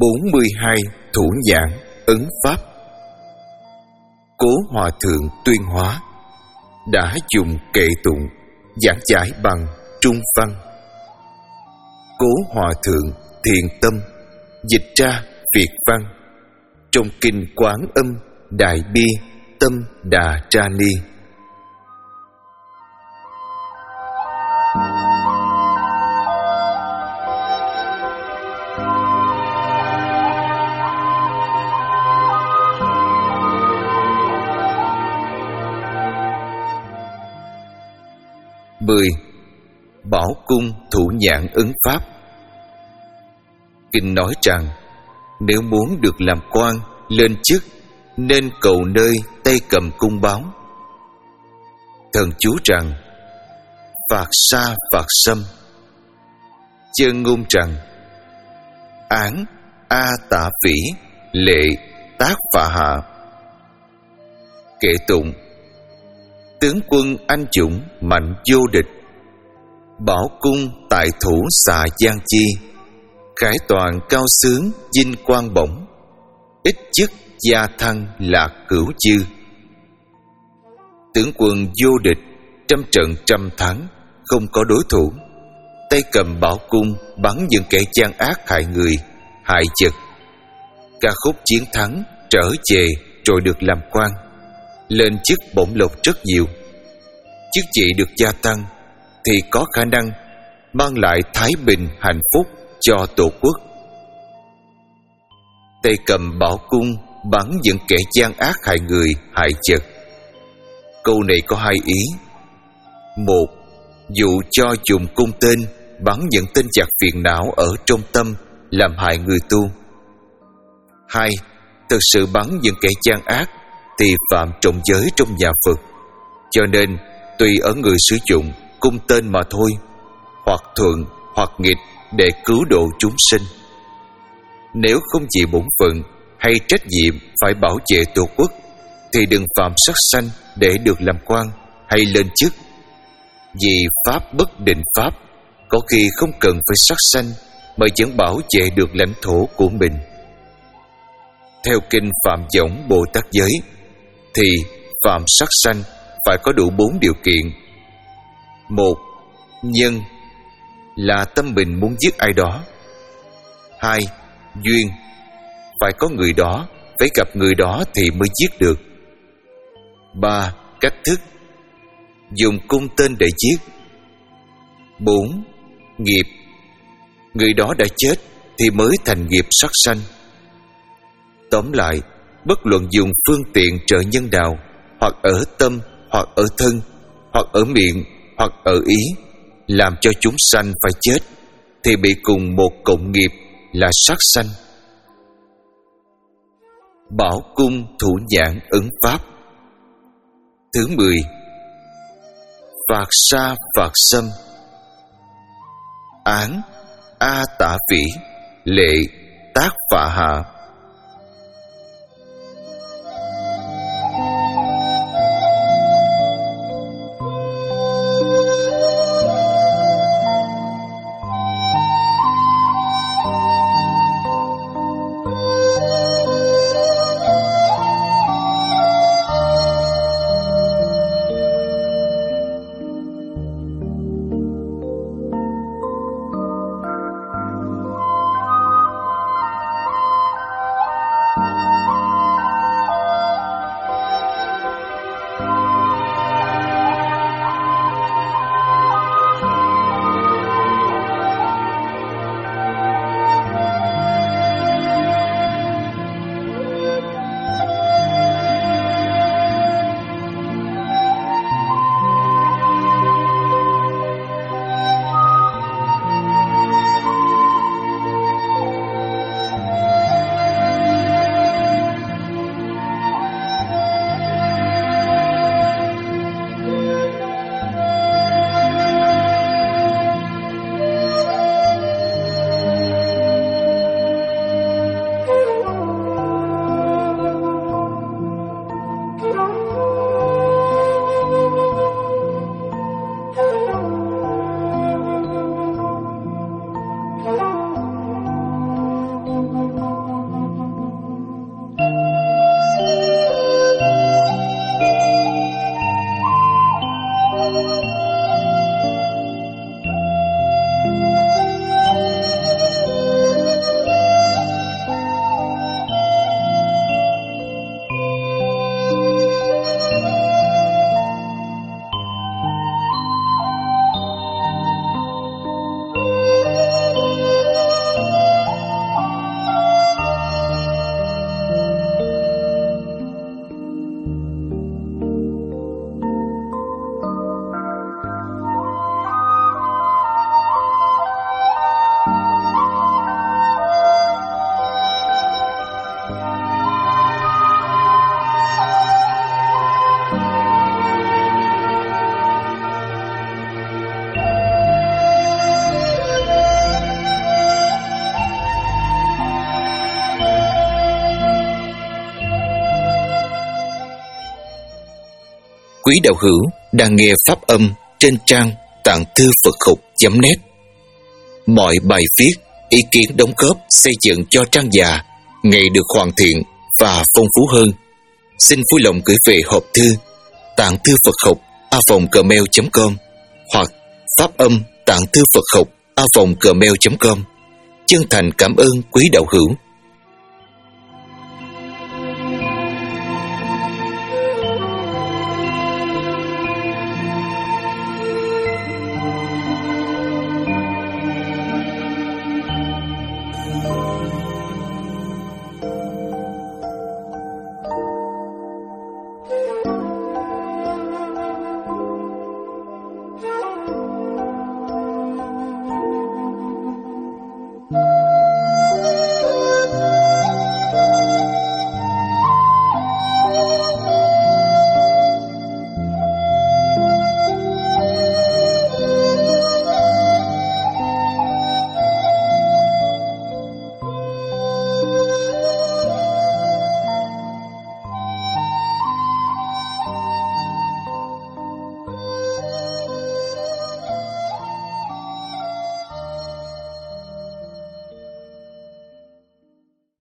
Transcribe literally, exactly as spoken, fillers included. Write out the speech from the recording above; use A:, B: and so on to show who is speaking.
A: bốn mươi hai thủ nhãn ấn pháp. Cố Hòa Thượng Tuyên Hóa đã dùng kệ tụng giảng giải bằng Trung văn. Cố Hòa Thượng Thiện Tâm dịch ra Việt văn trong kinh Quán Âm Đại Bi Tâm Đà Tra Ni. Mười. Bảo cung thủ nhãn ứng pháp. Kinh nói rằng nếu muốn được làm quan lên chức nên cầu nơi tay cầm cung báo. Thần chú rằng phạt sa phạt xâm. Chân ngôn rằng án a tả vĩ lệ tác phạ hạ. Kệ tụng tướng quân anh dũng mạnh vô địch, bảo cung tại thủ xạ giang chi, khải toàn cao xướng vinh quang bổng, ích chức gia thăng lạc cửu chư. Tướng quân vô địch, trăm trận trăm thắng, không có đối thủ, tay cầm bảo cung bắn những kẻ gian ác hại người hại vật. Ca khúc chiến thắng trở về rồi được làm quan, lên chức bổng lộc rất nhiều. Chức vị được gia tăng thì có khả năng mang lại thái bình hạnh phúc cho tổ quốc. Tay cầm bảo cung bắn những kẻ gian ác hại người hại vật. Câu này có hai ý. Một, dụ cho dùng cung tên bắn những tên giặc phiền não ở trong tâm làm hại người tu. Hai, thực sự bắn những kẻ gian ác thì phạm trọng giới trong nhà Phật, cho nên tùy ở người sử dụng cung tên mà thôi, hoặc thuận hoặc nghịch để cứu độ chúng sinh. Nếu không chỉ bổn phận hay trách nhiệm phải bảo vệ tổ quốc thì đừng phạm sát sanh để được làm quan hay lên chức. Vì pháp bất định pháp, có khi không cần phải sát sanh mà vẫn bảo vệ được lãnh thổ của mình. Theo kinh Phạm Võng Bồ Tát Giới thì phạm sát sanh phải có đủ bốn điều kiện. Một, nhân là tâm mình muốn giết ai đó. Hai, duyên, phải có người đó, phải gặp người đó thì mới giết được. Ba, cách thức, dùng cung tên để giết. Bốn, nghiệp, người đó đã chết thì mới thành nghiệp sát sanh. Tóm lại, bất luận dùng phương tiện trợ nhân đạo, hoặc ở tâm, hoặc ở thân, hoặc ở miệng, hoặc ở ý, làm cho chúng sanh phải chết, thì bị cùng một cộng nghiệp là sát sanh. Bảo cung thủ nhãn ứng pháp. Thứ mười. Phạt sa phạt xâm. Án a tả vĩ lệ tác phạ hạ. quý đạo hữu đang nghe pháp âm trên trang tạng thư Phật học chấm net. Mọi bài viết, ý kiến đóng góp xây dựng cho trang già ngày được hoàn thiện và phong phú hơn. Xin vui lòng gửi về hộp thư tạng thư Phật học a vòng gmail chấm com hoặc pháp âm tạng thư Phật học a vòng gmail chấm com. Chân thành cảm ơn quý đạo hữu.